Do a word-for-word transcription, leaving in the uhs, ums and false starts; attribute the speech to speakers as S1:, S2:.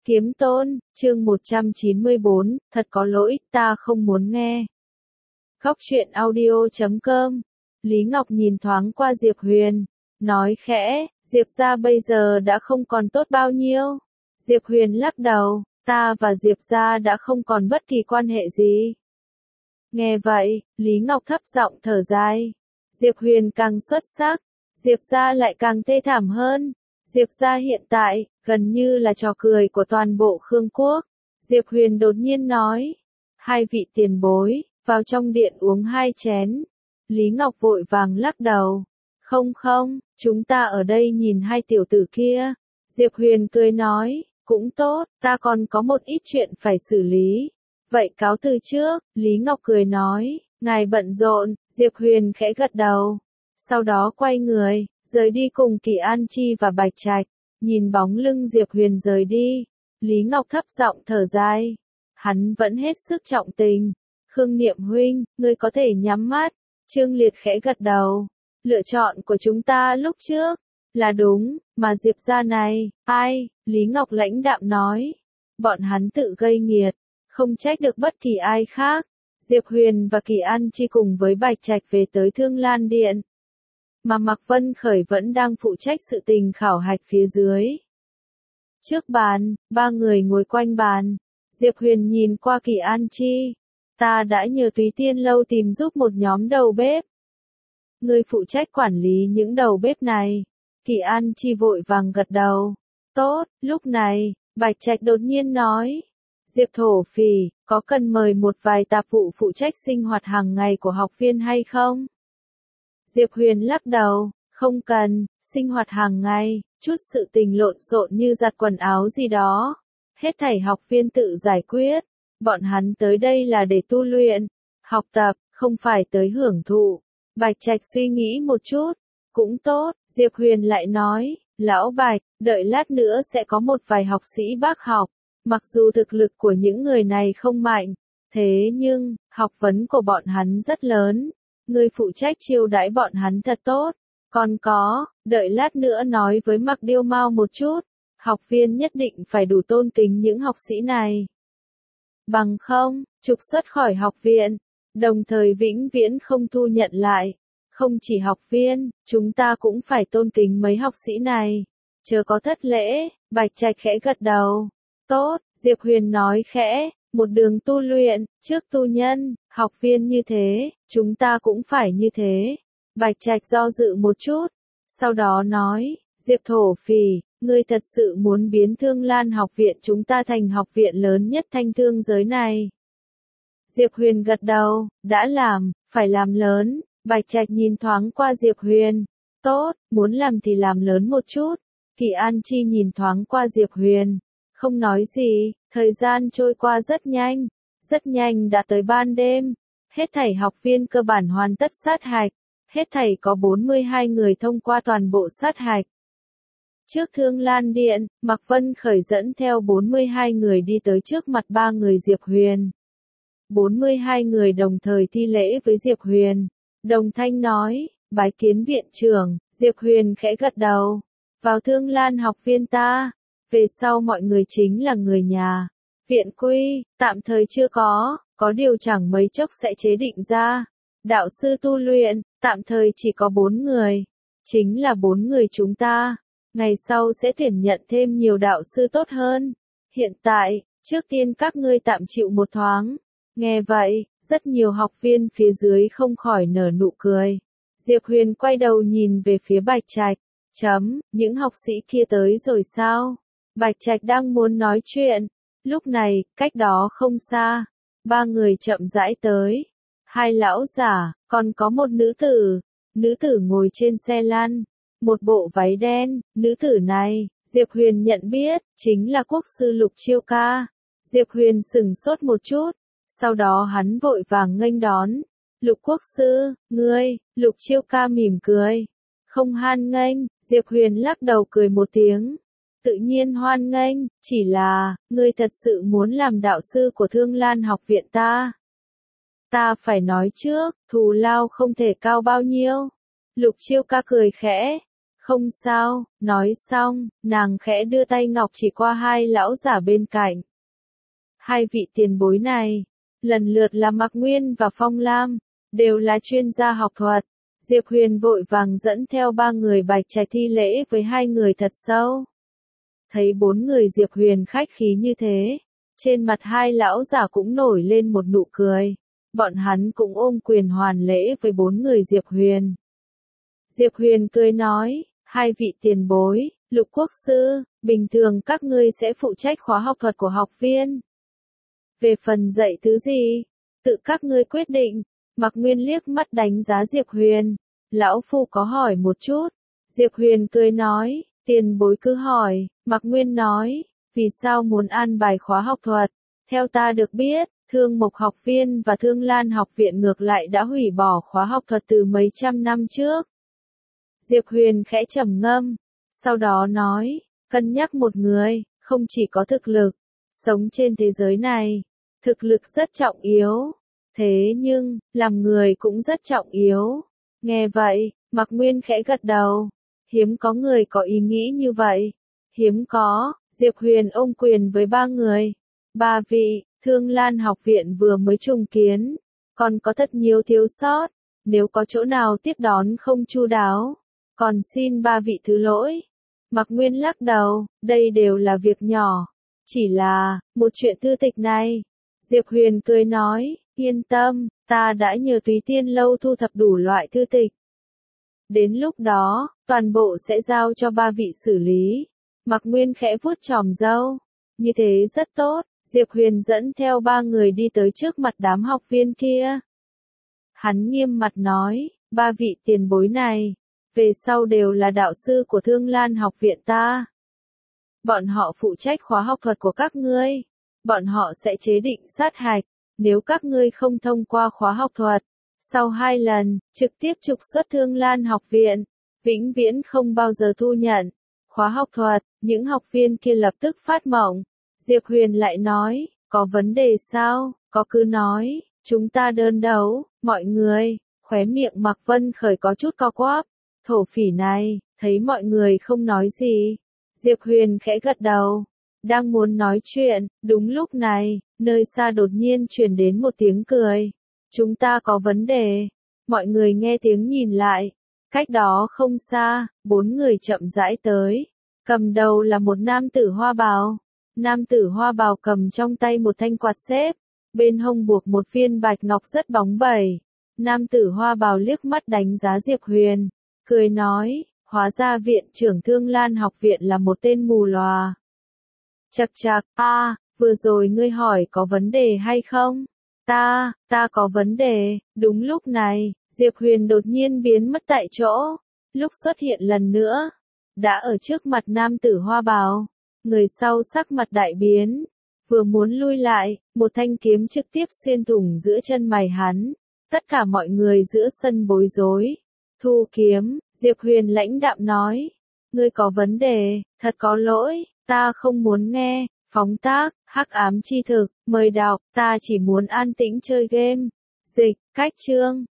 S1: Kiếm Tôn, chương một trăm chín mươi bốn, thật có lỗi, ta không muốn nghe. Góc truyện audio chấm com. Lý Ngọc nhìn thoáng qua Diệp Huyền, nói khẽ, Diệp gia bây giờ đã không còn tốt bao nhiêu. Diệp Huyền lắc đầu, ta và Diệp gia đã không còn bất kỳ quan hệ gì. Nghe vậy, Lý Ngọc thấp giọng thở dài. Diệp Huyền càng xuất sắc, Diệp gia lại càng thê thảm hơn. Diệp gia hiện tại, gần như là trò cười của toàn bộ Khương quốc. Diệp Huyền đột nhiên nói, hai vị tiền bối, vào trong điện uống hai chén. Lý Ngọc vội vàng lắc đầu, không không, chúng ta ở đây nhìn hai tiểu tử kia. Diệp Huyền cười nói, cũng tốt, ta còn có một ít chuyện phải xử lý. Vậy cáo từ trước, Lý Ngọc cười nói, ngài bận rộn. Diệp Huyền khẽ gật đầu, sau đó quay người, rời đi cùng Kỳ An Chi và Bạch Trạch. Nhìn bóng lưng Diệp Huyền rời đi, Lý Ngọc thấp giọng thở dài. Hắn vẫn hết sức trọng tình. Khương Niệm huynh, ngươi có thể nhắm mắt. Trương Liệt khẽ gật đầu. Lựa chọn của chúng ta lúc trước là đúng, mà Diệp gia này, ai? Lý Ngọc lãnh đạm nói. Bọn hắn tự gây nghiệt, không trách được bất kỳ ai khác. Diệp Huyền và Kỳ An Chi cùng với Bạch Trạch về tới Thương Lan Điện, mà Mạc Vân Khởi vẫn đang phụ trách sự tình khảo hạch phía dưới. Trước bàn, ba người ngồi quanh bàn. Diệp Huyền nhìn qua Kỳ An Chi. Ta đã nhờ Túy Tiên Lâu tìm giúp một nhóm đầu bếp. Ngươi phụ trách quản lý những đầu bếp này. Kỳ An Chi vội vàng gật đầu. Tốt, lúc này, Bạch Trạch đột nhiên nói. Diệp thổ phỉ, có cần mời một vài tạp vụ phụ trách sinh hoạt hàng ngày của học viên hay không? Diệp Huyền lắc đầu, không cần, sinh hoạt hàng ngày, chút sự tình lộn xộn như giặt quần áo gì đó. Hết thảy học viên tự giải quyết, bọn hắn tới đây là để tu luyện, học tập, không phải tới hưởng thụ. Bạch Trạch suy nghĩ một chút, cũng tốt. Diệp Huyền lại nói, lão Bạch, đợi lát nữa sẽ có một vài học sĩ bác học. Mặc dù thực lực của những người này không mạnh, thế nhưng, học vấn của bọn hắn rất lớn. Ngươi phụ trách chiêu đãi bọn hắn thật tốt. Còn có, đợi lát nữa nói với Mạc Điêu Mao một chút. Học viên nhất định phải đủ tôn kính những học sĩ này. Bằng không, trục xuất khỏi học viện, đồng thời vĩnh viễn không thu nhận lại. Không chỉ học viên, chúng ta cũng phải tôn kính mấy học sĩ này. Chớ có thất lễ. Bạch Trạch khẽ gật đầu. Tốt, Diệp Huyền nói khẽ, một đường tu luyện, trước tu nhân, học viên như thế, chúng ta cũng phải như thế. Bạch Trạch do dự một chút, sau đó nói, Diệp thổ phỉ, ngươi thật sự muốn biến Thương Lan học viện chúng ta thành học viện lớn nhất thanh thương giới này. Diệp Huyền gật đầu, đã làm, phải làm lớn. Bạch Trạch nhìn thoáng qua Diệp Huyền, tốt, muốn làm thì làm lớn một chút. Kỳ An Chi nhìn thoáng qua Diệp Huyền, không nói gì. Thời gian trôi qua rất nhanh, rất nhanh đã tới ban đêm. Hết thảy học viên cơ bản hoàn tất sát hạch, hết thảy có bốn mươi hai người thông qua toàn bộ sát hạch. Trước Thương Lan Điện, Mạc Vân Khởi dẫn theo bốn mươi hai người đi tới trước mặt ba người Diệp Huyền. bốn mươi hai người đồng thời thi lễ với Diệp Huyền. Đồng thanh nói, bái kiến viện trưởng. Diệp Huyền khẽ gật đầu. Vào Thương Lan học viên ta. Về sau mọi người chính là người nhà. Viện quy, tạm thời chưa có, có điều chẳng mấy chốc sẽ chế định ra. Đạo sư tu luyện, tạm thời chỉ có bốn người. Chính là bốn người chúng ta. Ngày sau sẽ tuyển nhận thêm nhiều đạo sư tốt hơn. Hiện tại, trước tiên các ngươi tạm chịu một thoáng. Nghe vậy, rất nhiều học viên phía dưới không khỏi nở nụ cười. Diệp Huyền quay đầu nhìn về phía Bạch Trạch. Chấm, những học sĩ kia tới rồi sao? Bạch Trạch đang muốn nói chuyện. Lúc này, cách đó không xa, ba người chậm rãi tới. Hai lão giả, còn có một nữ tử. Nữ tử ngồi trên xe lăn, một bộ váy đen. Nữ tử này, Diệp Huyền nhận biết, chính là quốc sư Lục Chiêu Ca. Diệp Huyền sững sốt một chút, sau đó hắn vội vàng nghênh đón. Lục quốc sư, ngươi. Lục Chiêu Ca mỉm cười. Không hoan nghênh. Diệp Huyền lắc đầu cười một tiếng. Tự nhiên hoan nghênh, chỉ là, ngươi thật sự muốn làm đạo sư của Thương Lan học viện ta. Ta phải nói trước, thù lao không thể cao bao nhiêu. Lục Chiêu Ca cười khẽ. Không sao, nói xong, nàng khẽ đưa tay ngọc chỉ qua hai lão giả bên cạnh. Hai vị tiền bối này, lần lượt là Mạc Nguyên và Phong Lam, đều là chuyên gia học thuật. Diệp Huyền vội vàng dẫn theo ba người bạch trạch thi lễ với hai người thật sâu. Thấy bốn người Diệp Huyền khách khí như thế, trên mặt hai lão giả cũng nổi lên một nụ cười. Bọn hắn cũng ôm quyền hoàn lễ với bốn người Diệp Huyền. Diệp Huyền cười nói, hai vị tiền bối, Lục Quốc Sư, bình thường các ngươi sẽ phụ trách khóa học thuật của học viên. Về phần dạy thứ gì, tự các ngươi quyết định. Mạc Nguyên liếc mắt đánh giá Diệp Huyền. Lão Phu có hỏi một chút. Diệp Huyền cười nói, tiền bối cứ hỏi. Mạc Nguyên nói, vì sao muốn an bài khóa học thuật? Theo ta được biết, Thương Mộc học viên và Thương Lan học viện ngược lại đã hủy bỏ khóa học thuật từ mấy trăm năm trước. Diệp Huyền khẽ trầm ngâm, sau đó nói, cân nhắc một người, không chỉ có thực lực, sống trên thế giới này, thực lực rất trọng yếu, thế nhưng, làm người cũng rất trọng yếu. Nghe vậy, Mạc Nguyên khẽ gật đầu, hiếm có người có ý nghĩ như vậy, hiếm có. Diệp Huyền ôm quyền với ba người, ba vị, Thương Lan học viện vừa mới trùng kiến, còn có thật nhiều thiếu sót, nếu có chỗ nào tiếp đón không chu đáo, còn xin ba vị thứ lỗi. Mạc Nguyên lắc đầu, đây đều là việc nhỏ, chỉ là, một chuyện thư tịch này. Diệp Huyền cười nói, yên tâm, ta đã nhờ Túy Tiên Lâu thu thập đủ loại thư tịch. Đến lúc đó, toàn bộ sẽ giao cho ba vị xử lý. Mạc Nguyên khẽ vuốt chòm râu, như thế rất tốt. Diệp Huyền dẫn theo ba người đi tới trước mặt đám học viên kia. Hắn nghiêm mặt nói, ba vị tiền bối này, về sau đều là đạo sư của Thương Lan học viện ta. Bọn họ phụ trách khóa học thuật của các ngươi. Bọn họ sẽ chế định sát hạch, nếu các ngươi không thông qua khóa học thuật, sau hai lần, trực tiếp trục xuất Thương Lan học viện, vĩnh viễn không bao giờ thu nhận. Khóa học thuật, những học viên kia lập tức phát mộng. Diệp Huyền lại nói, có vấn đề sao, có cứ nói, chúng ta đơn đấu, mọi người. Khóe miệng Mạc Vân Khởi có chút co quắp, thổ phỉ này, thấy mọi người không nói gì. Diệp Huyền khẽ gật đầu, đang muốn nói chuyện, đúng lúc này, nơi xa đột nhiên truyền đến một tiếng cười. Chúng ta có vấn đề. Mọi người nghe tiếng nhìn lại, cách đó không xa, bốn người chậm rãi tới. Cầm đầu là một nam tử hoa bào. Nam tử hoa bào cầm trong tay một thanh quạt xếp, bên hông buộc một viên bạch ngọc rất bóng bẩy. Nam tử hoa bào liếc mắt đánh giá Diệp Huyền, cười nói, hóa ra viện trưởng Thương Lan học viện là một tên mù lòa. Chậc chậc, a, vừa rồi ngươi hỏi có vấn đề hay không? Ta, ta có vấn đề. Đúng lúc này, Diệp Huyền đột nhiên biến mất tại chỗ, lúc xuất hiện lần nữa, đã ở trước mặt nam tử hoa bào. Người sau sắc mặt đại biến, vừa muốn lui lại, một thanh kiếm trực tiếp xuyên thủng giữa chân mày hắn. Tất cả mọi người giữa sân bối rối. Thu kiếm, Diệp Huyền lãnh đạm nói, ngươi có vấn đề, thật có lỗi, ta không muốn nghe. Phóng tác, hắc ám chi thực, mời đọc, ta chỉ muốn an tĩnh chơi game. Dịch, cách chương.